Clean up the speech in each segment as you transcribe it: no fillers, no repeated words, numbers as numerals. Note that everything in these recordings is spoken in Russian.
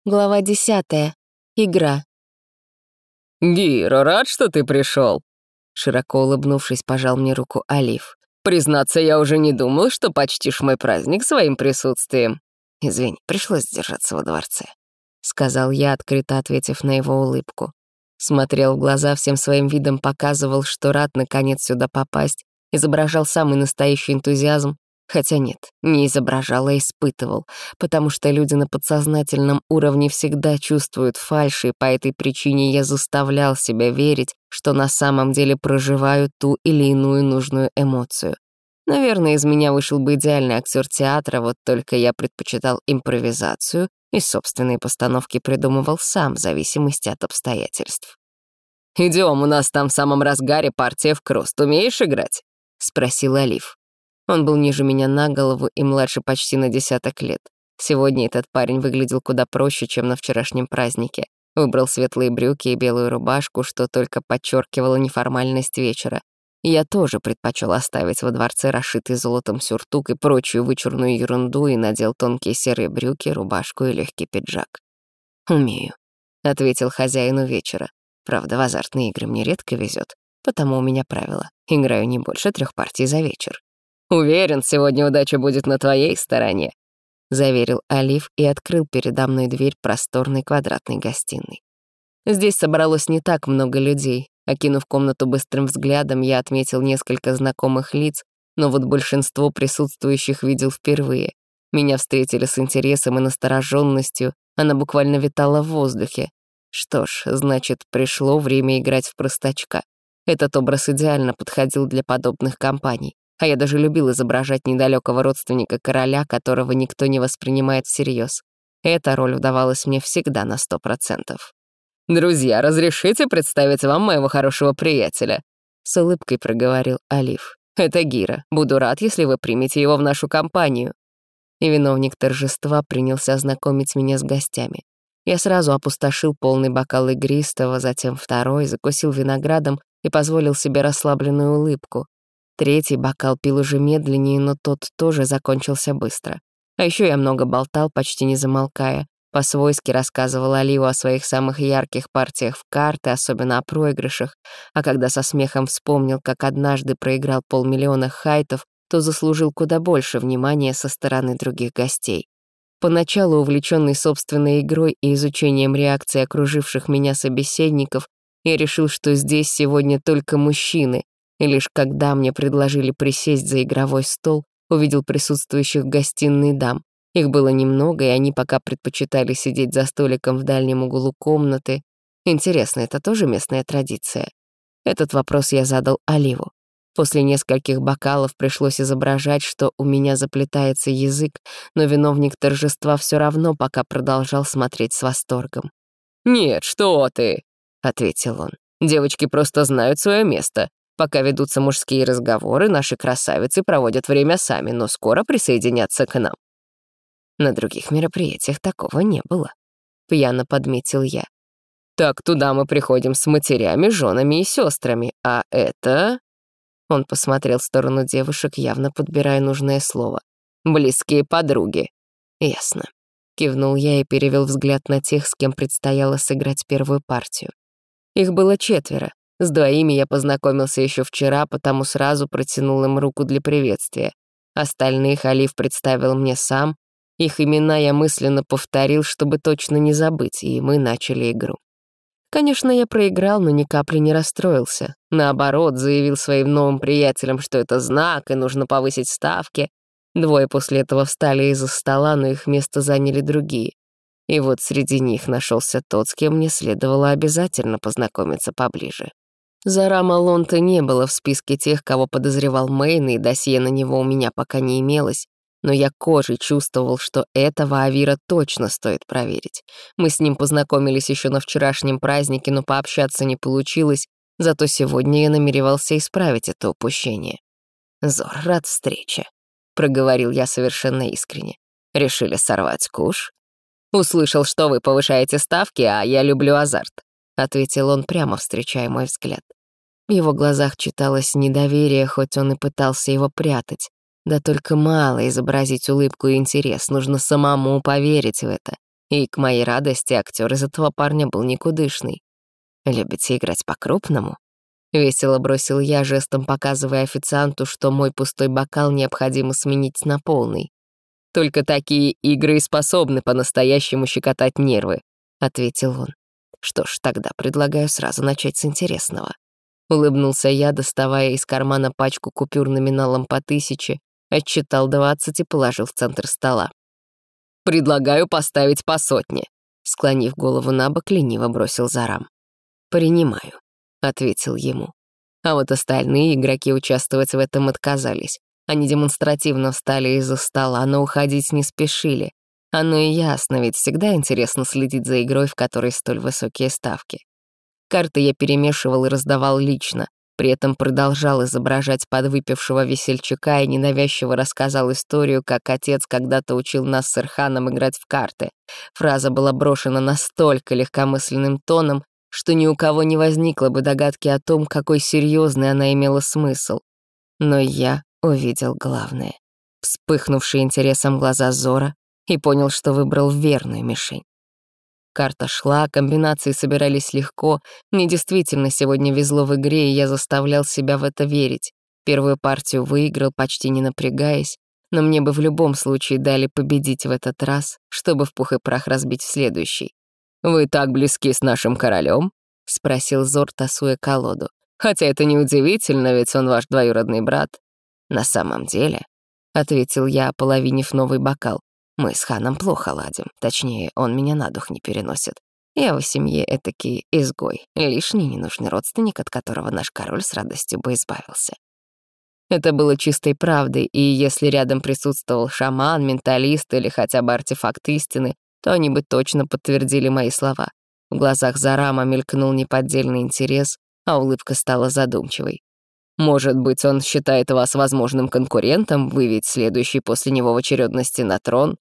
Глава 10. Игра. «Гиро, рад, что ты пришел!» Широко улыбнувшись, пожал мне руку Алиф. «Признаться, я уже не думал, что почтишь мой праздник своим присутствием». «Извини, пришлось сдержаться во дворце», — сказал я, открыто ответив на его улыбку. Смотрел в глаза, всем своим видом показывал, что рад наконец сюда попасть, изображал самый настоящий энтузиазм. Хотя нет, не изображал, а испытывал, потому что люди на подсознательном уровне всегда чувствуют фальшь, и по этой причине я заставлял себя верить, что на самом деле проживаю ту или иную нужную эмоцию. Наверное, из меня вышел бы идеальный актер театра, вот только я предпочитал импровизацию и собственные постановки придумывал сам в зависимости от обстоятельств. «Идем, у нас там в самом разгаре партия в крост. Умеешь играть?» — спросил Алиф. Он был ниже меня на голову и младше почти на 10 лет. Сегодня этот парень выглядел куда проще, чем на вчерашнем празднике. Выбрал светлые брюки и белую рубашку, что только подчеркивало неформальность вечера. И я тоже предпочел оставить во дворце расшитый золотом сюртук и прочую вычурную ерунду и надел тонкие серые брюки, рубашку и легкий пиджак. «Умею», — ответил хозяину вечера. «Правда, в азартные игры мне редко везет, потому у меня правило. Играю не больше 3 партий за вечер». «Уверен, сегодня удача будет на твоей стороне», — заверил Алиф и открыл передо мной дверь просторной квадратной гостиной. Здесь собралось не так много людей. Окинув комнату быстрым взглядом, я отметил несколько знакомых лиц, но вот большинство присутствующих видел впервые. Меня встретили с интересом и настороженностью, она буквально витала в воздухе. Что ж, значит, пришло время играть в простачка. Этот образ идеально подходил для подобных компаний. А я даже любил изображать недалекого родственника короля, которого никто не воспринимает всерьез. Эта роль удавалась мне всегда на 100%. «Друзья, разрешите представить вам моего хорошего приятеля?» С улыбкой проговорил Алиф. «Это Гиро. Буду рад, если вы примете его в нашу компанию». И виновник торжества принялся знакомить меня с гостями. Я сразу опустошил полный бокал игристого, затем второй, закусил виноградом и позволил себе расслабленную улыбку. 3-й бокал пил уже медленнее, но тот тоже закончился быстро. А еще я много болтал, почти не замолкая. По-свойски рассказывал Алифу о своих самых ярких партиях в карты, особенно о проигрышах. А когда со смехом вспомнил, как однажды проиграл 500 000 хайтов, то заслужил куда больше внимания со стороны других гостей. Поначалу, увлеченный собственной игрой и изучением реакции окруживших меня собеседников, я решил, что здесь сегодня только мужчины, и лишь когда мне предложили присесть за игровой стол, увидел присутствующих в гостиной дам. Их было немного, и они пока предпочитали сидеть за столиком в дальнем углу комнаты. Интересно, это тоже местная традиция? Этот вопрос я задал Алифу. После нескольких бокалов пришлось изображать, что у меня заплетается язык, но виновник торжества все равно пока продолжал смотреть с восторгом. «Нет, что ты!» — ответил он. «Девочки просто знают свое место. Пока ведутся мужские разговоры, наши красавицы проводят время сами, но скоро присоединятся к нам». На других мероприятиях такого не было. Пьяно подметил я. «Так туда мы приходим с матерями, женами и сестрами, а это...» Он посмотрел в сторону девушек, явно подбирая нужное слово. «Близкие подруги». «Ясно». Кивнул я и перевел взгляд на тех, с кем предстояло сыграть первую партию. Их было 4. С 2 я познакомился еще вчера, потому сразу протянул им руку для приветствия. Остальных Алиф представил мне сам. Их имена я мысленно повторил, чтобы точно не забыть, и мы начали игру. Конечно, я проиграл, но ни капли не расстроился. Наоборот, заявил своим новым приятелям, что это знак, и нужно повысить ставки. 2 после этого встали из-за стола, но их место заняли другие. И вот среди них нашелся тот, с кем мне следовало обязательно познакомиться поближе. Зарама Лонта не было в списке тех, кого подозревал Мэйн, и досье на него у меня пока не имелось. Но я кожей чувствовал, что этого Авира точно стоит проверить. Мы с ним познакомились еще на вчерашнем празднике, но пообщаться не получилось, зато сегодня я намеревался исправить это упущение. «Зор, рад встрече», — проговорил я совершенно искренне. «Решили сорвать куш?» «Услышал, что вы повышаете ставки, а я люблю азарт», — ответил он, прямо встречая мой взгляд. В его глазах читалось недоверие, хоть он и пытался его прятать. Да только мало изобразить улыбку и интерес, нужно самому поверить в это. И, к моей радости, актер из этого парня был никудышный. «Любите играть по-крупному?» Весело бросил я, жестом показывая официанту, что мой пустой бокал необходимо сменить на полный. «Только такие игры и способны по-настоящему щекотать нервы», — ответил он. «Что ж, тогда предлагаю сразу начать с интересного». Улыбнулся я, доставая из кармана пачку купюр номиналом по 1000, отсчитал 20 и положил в центр стола. «Предлагаю поставить по 100», — склонив голову набок, лениво бросил Зарам. «Принимаю», — ответил ему. А вот остальные игроки участвовать в этом отказались. Они демонстративно встали из-за стола, но уходить не спешили. Оно и ясно, ведь всегда интересно следить за игрой, в которой столь высокие ставки. Карты я перемешивал и раздавал лично, при этом продолжал изображать подвыпившего весельчака и ненавязчиво рассказал историю, как отец когда-то учил нас с Ирханом играть в карты. Фраза была брошена настолько легкомысленным тоном, что ни у кого не возникло бы догадки о том, какой серьезный она имела смысл. Но я увидел главное. Вспыхнувшие интересом глаза Зора, и понял, что выбрал верную мишень. Карта шла, комбинации собирались легко. Мне действительно сегодня везло в игре, и я заставлял себя в это верить. Первую партию выиграл, почти не напрягаясь, но мне бы в любом случае дали победить в этот раз, чтобы в пух и прах разбить в следующий. «Вы так близки с нашим королем?» — спросил Зор, тасуя колоду. «Хотя это неудивительно, ведь он ваш двоюродный брат». «На самом деле», — ответил я, ополовинив новый бокал, «мы с Ханом плохо ладим, точнее, он меня на дух не переносит. Я в семье этакий изгой, лишний ненужный родственник, от которого наш король с радостью бы избавился». Это было чистой правдой, и если рядом присутствовал шаман, менталист или хотя бы артефакт истины, то они бы точно подтвердили мои слова. В глазах Зарама мелькнул неподдельный интерес, а улыбка стала задумчивой. «Может быть, он считает вас возможным конкурентом, вы ведь следующий после него в очередности на трон?»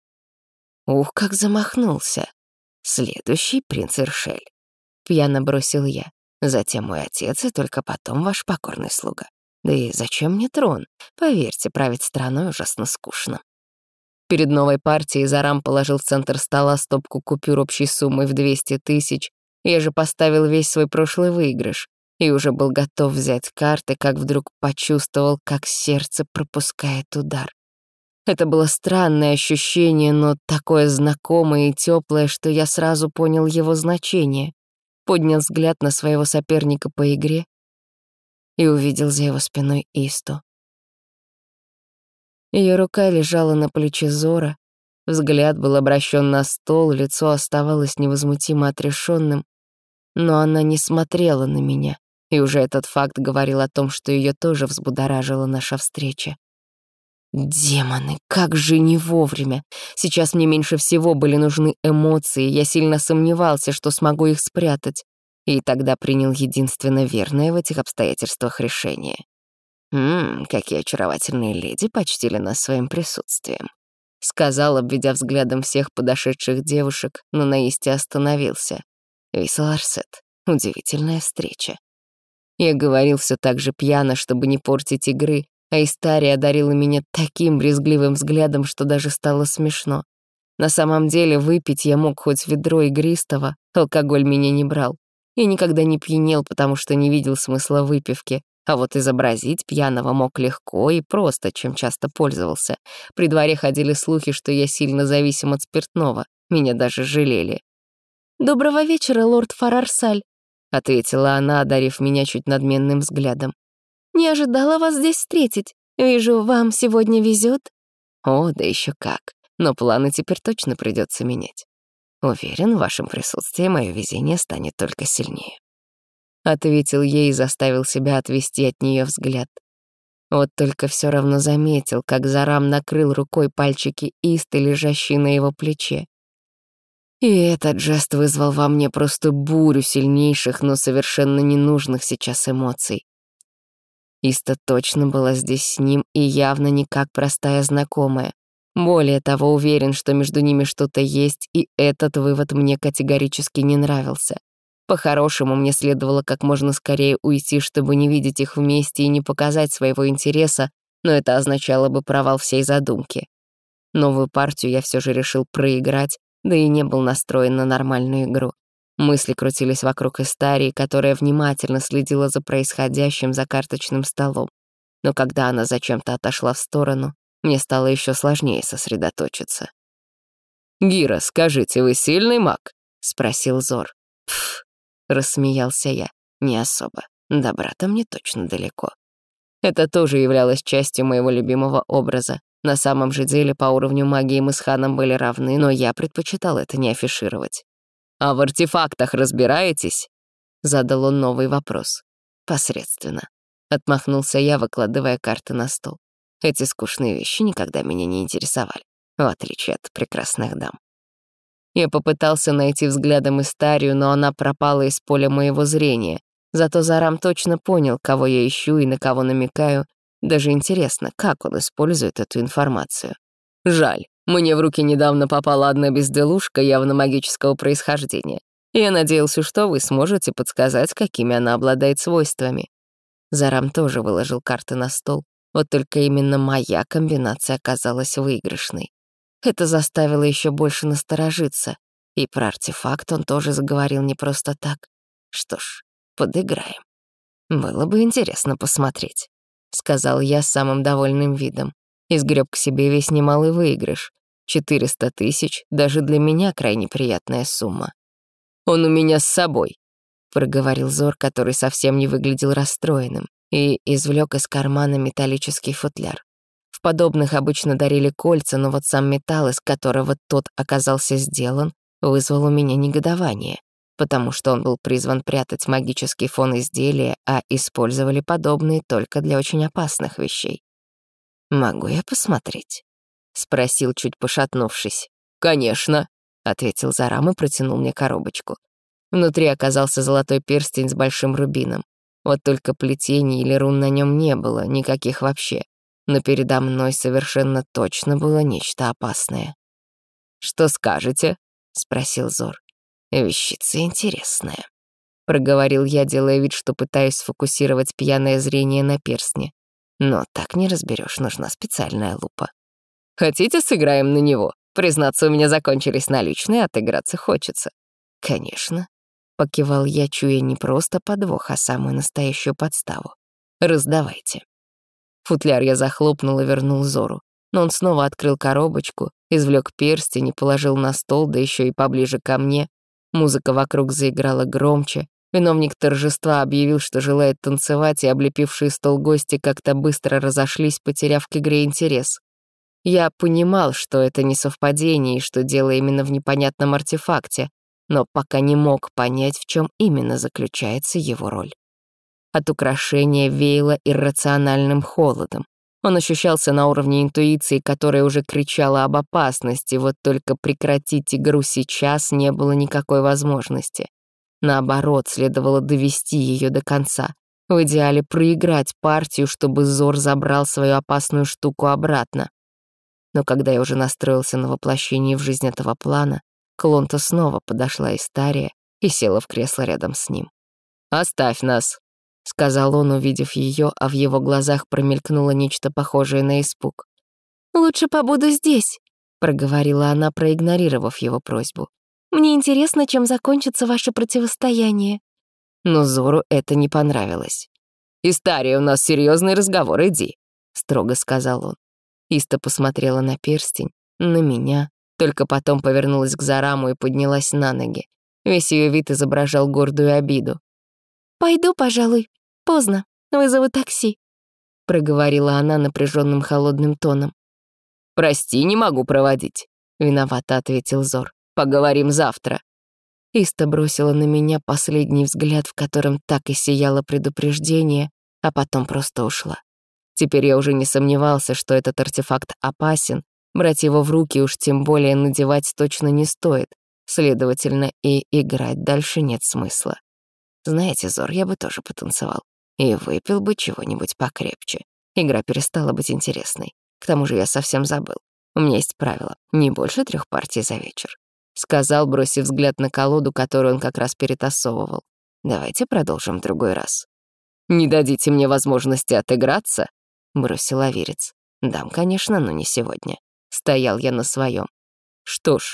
Ух, как замахнулся. «Следующий принц Иршель», — пьяно бросил я. «Затем мой отец, и только потом ваш покорный слуга. Да и зачем мне трон? Поверьте, править страной ужасно скучно». Перед новой партией Зарам положил в центр стола стопку купюр общей суммой в 200 000. Я же поставил весь свой прошлый выигрыш и уже был готов взять карты, как вдруг почувствовал, как сердце пропускает удар. Это было странное ощущение, но такое знакомое и теплое, что я сразу понял его значение. Поднял взгляд на своего соперника по игре и увидел за его спиной Исту. Ее рука лежала на плече Зора, взгляд был обращен на стол, лицо оставалось невозмутимо отрешенным, но она не смотрела на меня, и уже этот факт говорил о том, что ее тоже взбудоражила наша встреча. Демоны, как же не вовремя! Сейчас мне меньше всего были нужны эмоции, я сильно сомневался, что смогу их спрятать, и тогда принял единственно верное в этих обстоятельствах решение. Какие очаровательные леди почтили нас своим присутствием», — сказал, обведя взглядом всех подошедших девушек, но на Исте остановился. «Висаларсет, удивительная встреча». Я говорил все так же пьяно, чтобы не портить игры, а Истария одарила меня таким брезгливым взглядом, что даже стало смешно. На самом деле выпить я мог хоть ведро игристого, алкоголь меня не брал. Я никогда не пьянел, потому что не видел смысла выпивки, а вот изобразить пьяного мог легко и просто, чем часто пользовался. При дворе ходили слухи, что я сильно зависим от спиртного, меня даже жалели. «Доброго вечера, лорд Фарарсаль», — ответила она, одарив меня чуть надменным взглядом. «Не ожидала вас здесь встретить. Вижу, вам сегодня везет». «О, да еще как. Но планы теперь точно придется менять. Уверен, в вашем присутствии мое везение станет только сильнее». Ответил ей и заставил себя отвести от нее взгляд. Вот только все равно заметил, как Зарам накрыл рукой пальчики Исты, лежащие на его плече. И этот жест вызвал во мне просто бурю сильнейших, но совершенно ненужных сейчас эмоций. Иста точно была здесь с ним и явно не как простая знакомая. Более того, уверен, что между ними что-то есть, и этот вывод мне категорически не нравился. По-хорошему, мне следовало как можно скорее уйти, чтобы не видеть их вместе и не показать своего интереса, но это означало бы провал всей задумки. Новую партию я все же решил проиграть, да и не был настроен на нормальную игру. Мысли крутились вокруг Истарии, которая внимательно следила за происходящим за карточным столом. Но когда она зачем-то отошла в сторону, мне стало еще сложнее сосредоточиться. «Гира, скажите, вы сильный маг?» — спросил Зор. «Пф», — рассмеялся я, — «не особо. До брата мне точно далеко». Это тоже являлось частью моего любимого образа. На самом же деле по уровню магии мы с Ханом были равны, но я предпочитал это не афишировать. «А в артефактах разбираетесь?» — задал он новый вопрос. «Посредственно», — отмахнулся я, выкладывая карты на стол. Эти скучные вещи никогда меня не интересовали, в отличие от прекрасных дам. Я попытался найти взглядом Истарию, но она пропала из поля моего зрения. Зато Зарам точно понял, кого я ищу и на кого намекаю. Даже интересно, как он использует эту информацию. Жаль, мне в руки недавно попала одна безделушка явно магического происхождения. Я надеялся, что вы сможете подсказать, какими она обладает свойствами. Зарам тоже выложил карты на стол, вот только именно моя комбинация оказалась выигрышной. Это заставило еще больше насторожиться, и про артефакт он тоже заговорил не просто так. Что ж, подыграем. Было бы интересно посмотреть, сказал я с самым довольным видом. И сгреб к себе весь немалый выигрыш. 400 000, даже для меня крайне приятная сумма. «Он у меня с собой», — проговорил Зор, который совсем не выглядел расстроенным, и извлек из кармана металлический футляр. В подобных обычно дарили кольца, но вот сам металл, из которого тот оказался сделан, вызвал у меня негодование, потому что он был призван прятать магический фон изделия, а использовали подобные только для очень опасных вещей. «Могу я посмотреть?» — спросил, чуть пошатнувшись. «Конечно», — ответил Зарам и протянул мне коробочку. Внутри оказался золотой перстень с большим рубином. Вот только плетений или рун на нем не было, никаких вообще. Но передо мной совершенно точно было нечто опасное. «Что скажете?» — спросил Зор. «Вещица интересная», — проговорил я, делая вид, что пытаюсь сфокусировать пьяное зрение на перстне. Но так не разберешь, нужна специальная лупа. «Хотите, сыграем на него? Признаться, у меня закончились наличные, отыграться хочется». «Конечно», — покивал я, чуя не просто подвох, а самую настоящую подставу. «Раздавайте». Футляр я захлопнул и вернул Зору, но он снова открыл коробочку, извлек перстень и положил на стол, да еще и поближе ко мне. Музыка вокруг заиграла громче. Виновник торжества объявил, что желает танцевать, и облепившие стол гости как-то быстро разошлись, потеряв к игре интерес. Я понимал, что это не совпадение и что дело именно в непонятном артефакте, но пока не мог понять, в чем именно заключается его роль. От украшения веяло иррациональным холодом. Он ощущался на уровне интуиции, которая уже кричала об опасности, вот только прекратить игру сейчас не было никакой возможности. Наоборот, следовало довести ее до конца. В идеале проиграть партию, чтобы Зор забрал свою опасную штуку обратно. Но когда я уже настроился на воплощение в жизнь этого плана, к Лонту снова подошла Истария и села в кресло рядом с ним. «Оставь нас», — сказал он, увидев ее, а в его глазах промелькнуло нечто похожее на испуг. «Лучше побуду здесь», — проговорила она, проигнорировав его просьбу. «Мне интересно, чем закончится ваше противостояние». Но Зору это не понравилось. «Истария, у нас серьезный разговор, иди», — строго сказал он. Иста посмотрела на перстень, на меня, только потом повернулась к Зараму и поднялась на ноги. Весь ее вид изображал гордую обиду. «Пойду, пожалуй. Поздно. Вызову такси», — проговорила она напряженным холодным тоном. «Прости, не могу проводить», — виновато ответил Зор. «Поговорим завтра». Иста бросила на меня последний взгляд, в котором так и сияло предупреждение, а потом просто ушла. Теперь я уже не сомневался, что этот артефакт опасен, брать его в руки уж тем более надевать точно не стоит, следовательно, и играть дальше нет смысла. Знаете, Зор, я бы тоже потанцевал и выпил бы чего-нибудь покрепче. Игра перестала быть интересной. К тому же я совсем забыл. У меня есть правило — не больше 3 партий за вечер. Сказал, бросив взгляд на колоду, которую он как раз перетасовывал. Давайте продолжим в другой раз. «Не дадите мне возможности отыграться?» — бросил Аверец. «Дам, конечно, но не сегодня». Стоял я на своем. «Что ж,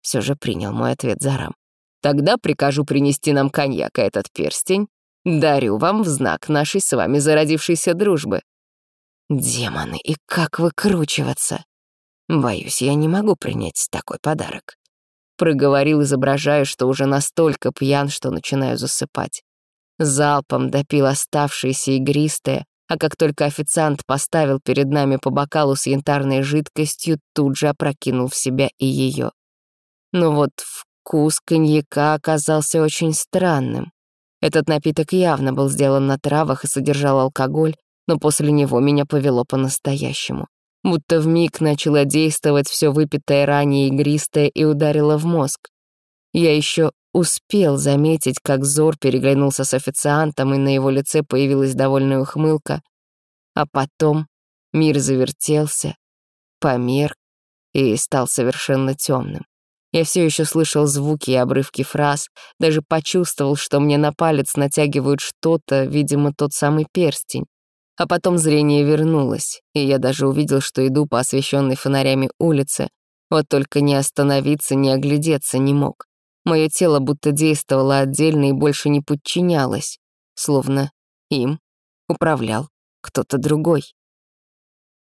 Все же принял мой ответ Зарам. «Тогда прикажу принести нам коньяк и этот перстень. Дарю вам в знак нашей с вами зародившейся дружбы». Демоны, и как выкручиваться? Боюсь, я не могу принять такой подарок. Проговорил, изображая, что уже настолько пьян, что начинаю засыпать. Залпом допил оставшееся игристое, а как только официант поставил перед нами по бокалу с янтарной жидкостью, тут же опрокинул в себя и ее. Но вот вкус коньяка оказался очень странным. Этот напиток явно был сделан на травах и содержал алкоголь, но после него меня повело по-настоящему. Будто вмиг начало действовать все выпитое ранее игристое и ударило в мозг. Я еще успел заметить, как Зор переглянулся с официантом, и на его лице появилась довольная ухмылка. А потом мир завертелся, померк и стал совершенно темным. Я все еще слышал звуки и обрывки фраз, даже почувствовал, что мне на палец натягивают что-то, видимо, тот самый перстень. А потом зрение вернулось, и я даже увидел, что иду по освещенной фонарями улице, вот только не остановиться, не оглядеться не мог. Мое тело будто действовало отдельно и больше не подчинялось, словно им управлял кто-то другой.